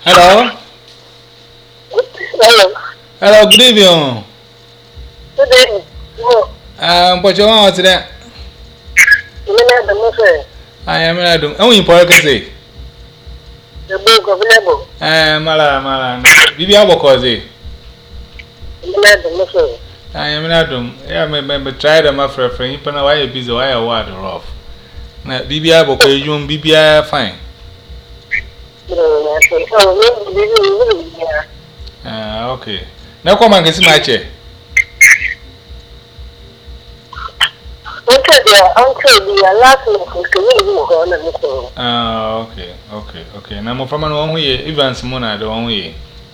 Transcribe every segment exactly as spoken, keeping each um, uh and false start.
Hello. Hello. Hello, good evening. Good day. No. Um, but you want to You know the most. I am not doing. Oh, in Porcase. The book of Lebo. Eh, Mala, Mala. Bibi Abokoze. You know the most. I am not doing. Yeah, me try them after a friend. You know why you busy, why you water off. Now, Bibi Aboko, you and Bibi are fine. Ah, okay. Now come and get my chair. Ah, okay, okay, okay. Now, from one way, even Simona, the one way.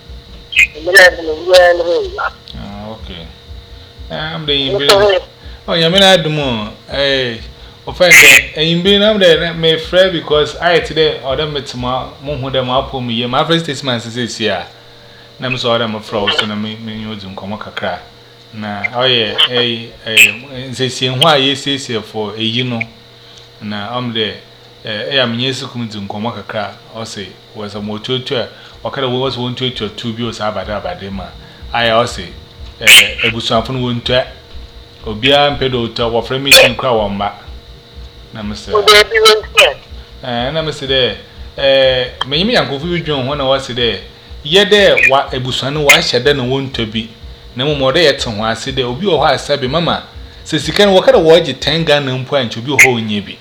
Ah, okay. I'm the oh, you mean I do more. Eh, offended, and you been up there, may fret because I today or them tomorrow, Moon, them up on me. My first statement is here. Nam so them a frost, and I mean, you don't come a crack. Na oh yeah, eh, eh, say, seeing why you say for a you know. Na I'm there. Eh, I'm yes, come to come a crack, or say, was a motor chair, or kind of was one to two bills abada badema. I also say, eh, a busan won't tell. Obia mpedo to wo frame meeting kwa wo mba na mse eh na mse de eh menyimi yankofu bi dwon ho na wo se de ye de wa ebusuane wa hyede na wonto bi na mo mode ye te ho ase de obi wo ho asabe mama se sika no wo kada wo gi ten ga na mpo ancho bi ho onye bi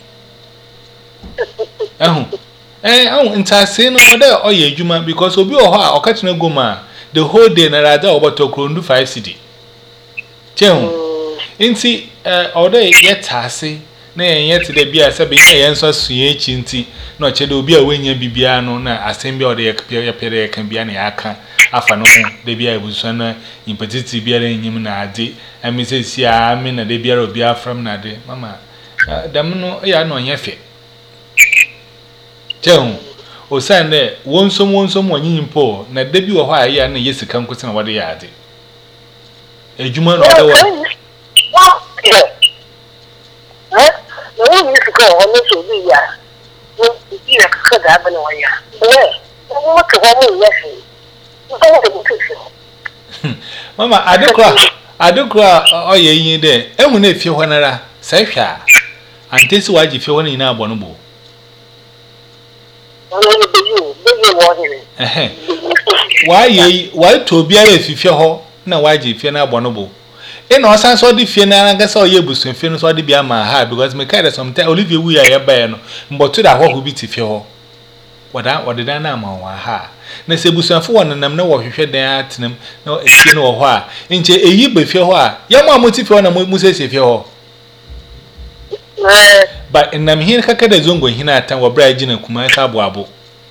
ehun eh ehun ntase no de oye adwuma because obi wo ho a okatena goma the whole day na rada obotokro ndu five cedi chehun inti eh ode yetase na yete de bia se be yenso sue echi nti na ochede obi a wenya bibia no na asem ode ye pere ye kan bia na yaka afa no de bia ebuso na impetiti bia na enyim na ade ami se si a mi na de bia obi afram na de mama dam no ya no nyefe chen o sande wonsom wonsom wonyin po na de bi wo ho a ya na yesika nkosi na wode ya ade ejuma no de wo Yeah. Eh? No one used to go on this week. Yeah. You see, I could have been away. Yeah. What the hell is that? Mama, I do cry. I do cry. Oh, yeah, you there. And when if you want to say, and this why you feel in our bonobo. Why ye, why to be a if you're home? Now, why you feel now bonobo? In our sense, all the fear and I saw you bus and finish all the be my heart because my cat sometimes Olivia we are a ban, but to that what will be if you what I what did I know my ha. Nesebus and for one and I'm no what you should there at them, no, it's you know why. In a year before her, young one motive on a muses if you're. But in them here, Kakada Zungo, Hinata, or Brad and Kumaka Wabo.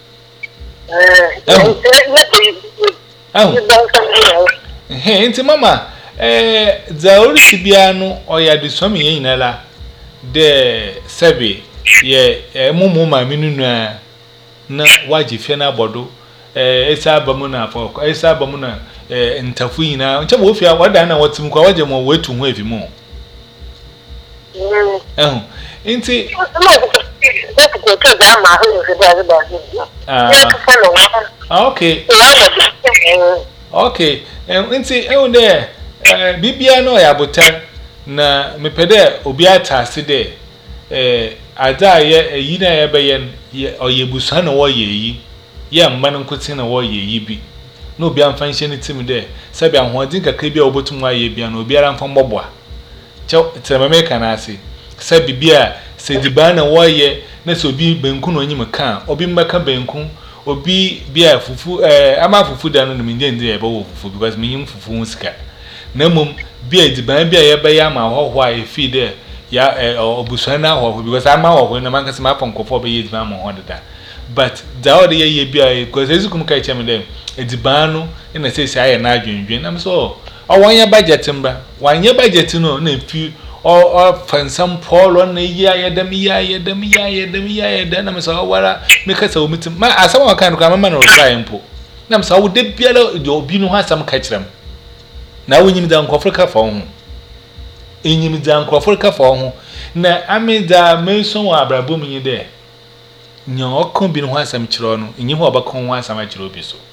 Oh, hey, into Mamma. Eh, the old Sibiano or ya do some in ella de Sebi, ye, a mumma minuna na waji fena bodo, eh, esa bamuna for esa bamuna, eh, in Tafuina, which will fear what I know what's more way to wave more. Oh, into okay, okay, and into oh there. Eh bibia no ya botan na mepede obi atase de eh ada ye eyi na ye beyen ye oyebusa na wo ye yi ye mma no nkotin na wo ye yi bi na obi amfa nhye ne tim de sabi ahoodin kakra bia obotum wa ye bia na obi ara mfa mbobwa che tememe kana ase sabi bia se diba na wo ye na so obi benku no nyim ka obi mmeka benku obi bia fufu eh ama fufu da no me ndende ye bo fufu because me nyim fufu nsika Nemum be a diban be a bayama or why feed there, ya or busana or because I'm out when a man can smap on for years, mamma on that. But the other year be because as you come catch them, a dibano and I say, I and I dream. I'm so. Or one year budget timber, one year budget to know, nephew, or find some Paul on a year, them ya, them ya, them ya, then I'm so what make us a meeting. My as someone can come a man or try po. Nam so would they be allowed your being has some catch them. Now we need the Uncle for in the Uncle for na I made the mason or Abrabum in there. nya okon bi no ho asam kiro no nyi ho obakon ho asam kiro bi so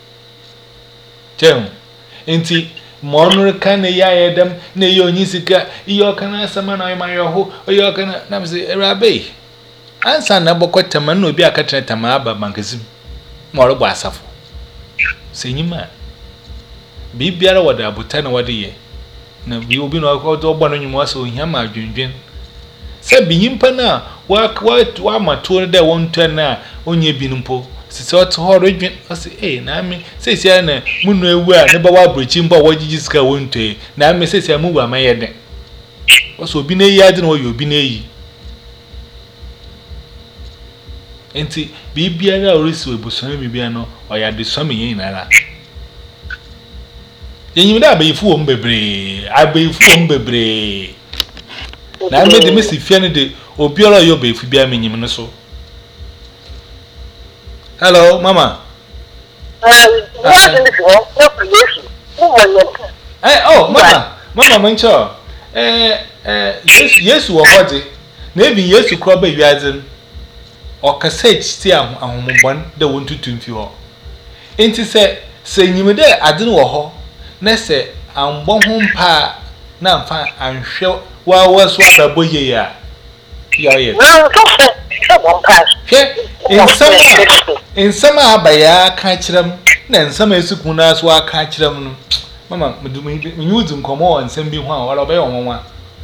jem enti monur kan ya yedam na ye onyi sika iyo kan asam na ma yo ho iyo kan na mse erabe ansa na bokota man no bi akatra tama aba mankazim mo ro bo asafo senyima bibiara wada abuta na wade ye na bi obi no akọ ogba no nyumo aso hia ma adwendwen se binyimpa na wa wa mato de wonto na onye binumpo sisi oto ho redwen ose eh na me sesi na munu ewu a ne ba wa brochi mba wagigi sika wonto e na me sesi mu wa maye den oso obi na yi ade na oyo obi na yi enti bibiara orisi obuson bibia no oya de so me yin nara yenyim da abeyifu wo mbebre abeyifu wo mbebre na me de mesi fia ne de obiara yo beyifu bia menyim no so. Hello mama. Ah, what in this world? No creation. No one. Eh oh mama, mama mancho. Eh eh yes yes wo hode. Na ebi Yesu kro ba wiadze o kasage ti ahomobon de wontutu mfi ho. Enti se se nyim de ade no wo ho na se ambo ho mpa na mfa anhwe wa waso ababo ye ya. Ya ye. No, so one pass. He insama insama abaya ka kiram na insama esuku na so aka kiram no. Mama medum nyudu nkomo nsam bi ho a wala obey onwa.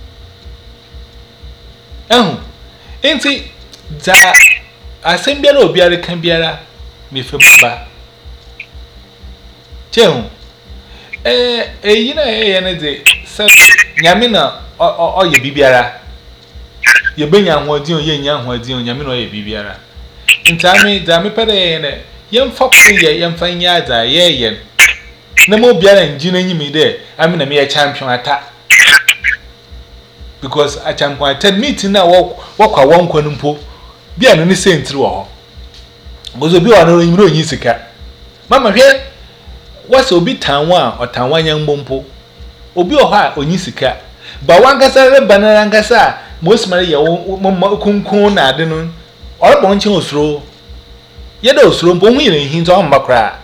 Ehun. Enti za asem biara obiara kan biara me femba. Chehun. Eh eyina eye ne de se nyame na oye bibiara. Ye benya hoadin ye nya hoadin nyame na oye bibiara. Ntame da me pere ne yemfa ko ye yemfa nya da ye ye. Na mo biara njina nyimi de ami na me ye champion ata. Because a champion ata meeting na wo kwa wonko npo bia no ne sentri wo ho. Bozo bi wa no nyimro nyi sika. Mama hwe wasa obi tanwa otanwa nyambompo. Obi o ha onyi sika. Ba wankasa re banana nkasa mosmare ye kunkun na ade no. Orbo nche osuro. Ye da osuro mpo hu yire hin to mbakra.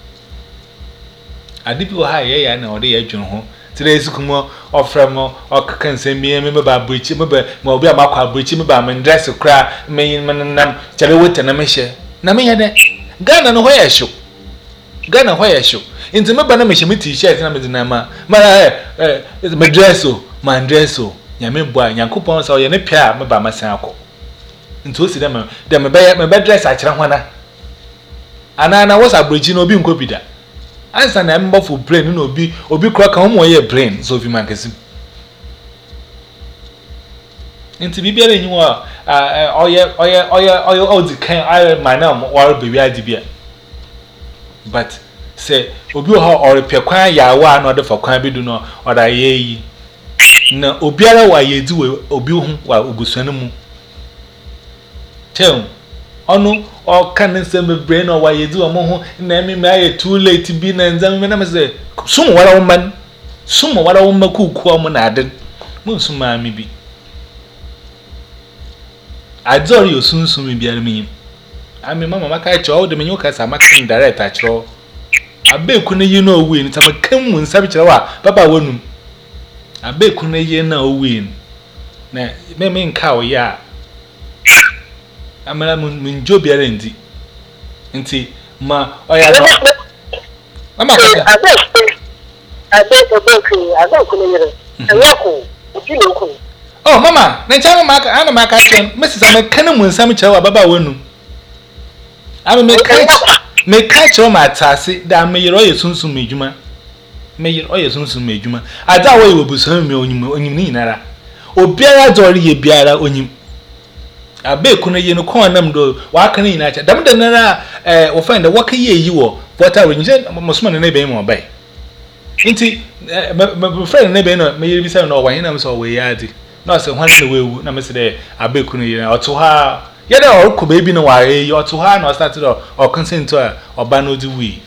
Ade bi o ha ye ya na ode ye dwun ho. Tire esikumo ofremo okkan sembi me ba brichi me ba ma obi amakwa brichi me ba me dress kra me nam chale wote na me hye. Na me ye de Ghana no ho ye hyo. Ghana ho ye hyo. Inti me ba na me hye me t-shirt na me de na ma. Mara eh me dress o, ma dress o. Nya me boa Yankopon sa o ye ne pia me ba masan akọ. Nti o si dem dem me be me be dress a kire ho na. Ana na wo sa brichi no obi nkobida. Ansa na member for brain no obi obi kura ka homo ye brain so vi magazine. Nti bibia re nyiwo a oye oye oye oye odi kan I manam or bewi adibia. But say obi ho or pe kwan ya wa na ode fa kwan bi du no oda ye yi. Na obiara wa ye di obi hu wa ogusuanu mu. Tell onu o kan nsem brain o wa yedi o mo ho na me me aye too late bi na nzam me na me say sum wala woman sum wala woman kuku o mo na aden mo sum ma mi bi adzori o sunsun mi bi ara mi ami mama maka che o de me nyuka sa maka direct a chiro abeku na yi na owi ni tam kan mu nsam chiro wa baba wonum abeku na yi na owi na me me nka o ya amara mun jobiara ndi nti ma oya no mama ko ade ade obeku ade ko ne yere ayako obi ne ko oh mama na cha mama ka ana maka chen mesisa me kan mu nsam kyewa baba wonu ame me ka me ka kyewa ma atase da me yere oye sunsun me djuma me yere oye sunsun me djuma ada wo ye obusan me onyim onyim ni nyinara obiara dori ye biara onyim abeku na ye no kon nam do wa kan nyina cha dam de na eh wo find wo ka ye yi wo water we nje mosuma na be mo bai nti me friend na be no me ye bi say no wa hina me so we yadi no say hwan na wewu na me say de abeku na ye na oto ha ye de o ko be bi no wa ye oto ha na start do o consent to oba no di wi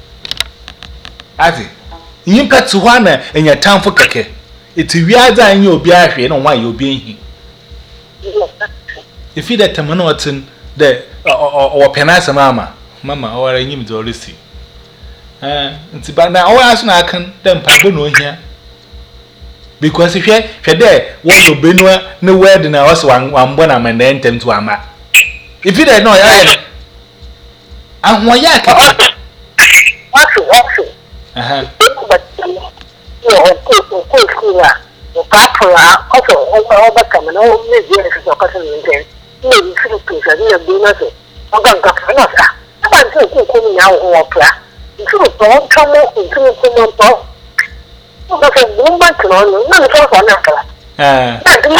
ati yin ka to ha na enya tamfo keke eti wi ada anya obi ahwe na nwa ye obi ehi. If you that Tamanotin, the o penasa mama mama o ara nyim do resi eh nti ba na o aso na akan dem pa bo no hia because hwe hwe de wo no benua ne word na o so wan bo na manda entem to ama if you don't know ya ahwo ya ka wasu wasu aha yo ko ko ko ya o ka pra o so o ba ka na o me je so ka so nten ni ni su ku sa ni bi na so o ga ga ka na sa ba nti ku ku ni ya o pra nti o to to mo nti ku mo to o ga so bu ma to no na ni so so na ka eh na ni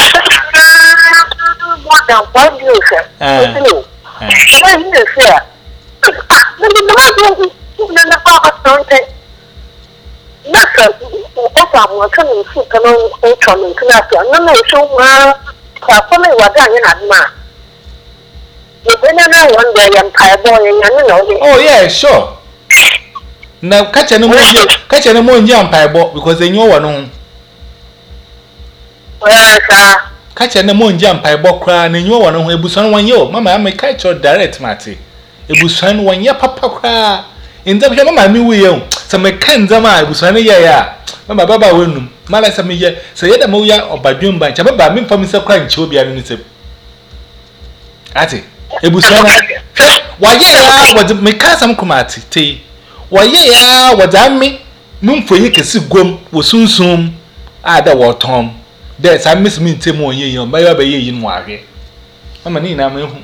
mo da ba ni se eh na ni se ah na ni ma do na na ka ka to nte na sa o fa mo ka ni su ka no o to ni na sa na na so ma ka ko me wa da ni na ma you better know one day I'm tired boy and you know oh yeah sure na kacha na mo kacha na mo nja mpaibo because enyo wo no well sir kacha na mo nja mpaibo kra na enyo wo no ebuson wanye o mama am kacha direct mate ebuson wanye papa kra inda hwe mama mi wi ye se me kan zama ebuson ye ya mama baba wenum mala se me ye se ye da mo ya obadwem ban cha baba mi mfam se kra nche obi anu ni se ati ebuson waye ya wode me ka sam kumati te waye ya wode ami numfoyi kesi gom wo sunsum ada wo tom de sa miss me ntem onye yin ba ya ba ye yin wahwe mama ni na me hu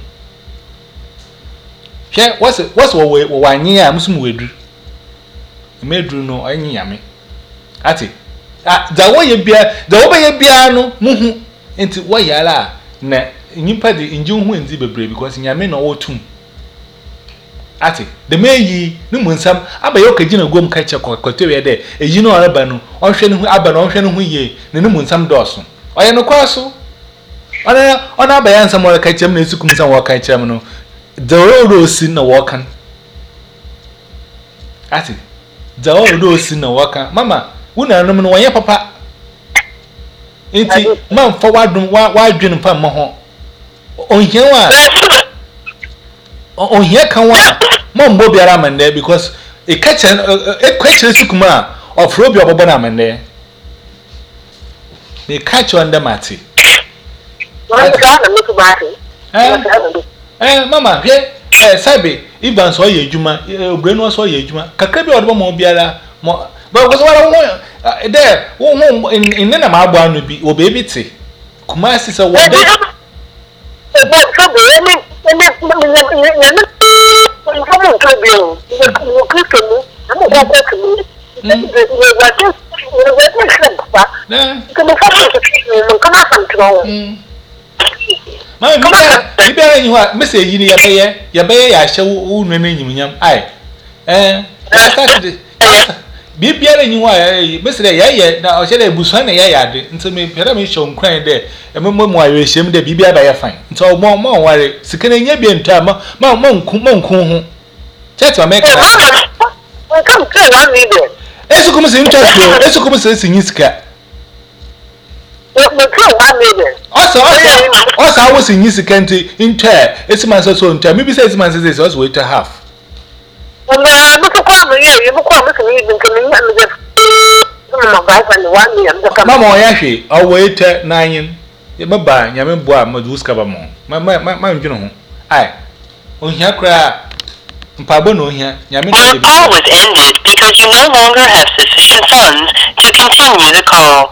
hwe what's what's wo wo wanye a musum wedu medru no anyi yame ati ah da wo ye bia da wo ba ye bia no muhu enti wo yala na nyimpa de inji hu enzi bebre because nyame no wo tum ati de meyi ni munsam abayo kagina gom ka che kokotewe de eyi no araba no onhwe ne hu aba no onhwe ne hu ye ne ni munsam doso oye no kwaso ona ona abaya nsam wora ka chem na esukum nsam wora ka chem no daworo osi na wokan ati daworo osi na wokan mama wuna no no wanye papa enti man fa wadum wadwin pa mo ho onhie wa onhie kan wa mo mbo biara mande because e kacha e kwacha sukuma ofro bi obobo na mande me kacha onda mate eh eh mama hwe eh sabe even so ye adwuma obre no so ye adwuma kakra bi odobo mo biara mo but because wala wo there wo ho in na ma agbo anu bi obebi te kuma sise wo de but so be any any any I'm to be you Christian I'm not going to me you were just you were just pa come come come come mama bi bi ara nyi ho message yi ni ya beye ya beye ya hye wo nu na nyimnyam ai eh Saturday bi bi ara nyi ho ai message ya ye na o hye da ebusuan na ya ya de nti me pere me hye nkran de e mo mo ayo hyem de bi bi aba ya fine nti o mo mo ware sikene nya bi ntwa ma ma mo nku mo nku ho chat wa make I come to one leader esu kum se ntwa so esu kum se sinyi sika also also also I was in this country in tear it's man so so ntwa maybe say it's man say so wait to half and uh look at me you look at me even to me and just my boyfriend one year I'm mama oya hwe o wait nine ye baba nyame boa ma du ska ba mo ma ma ma ndwene ho ai ohia kra mpabo no ohia nyame The call was ended because you no longer have sufficient funds to continue the call.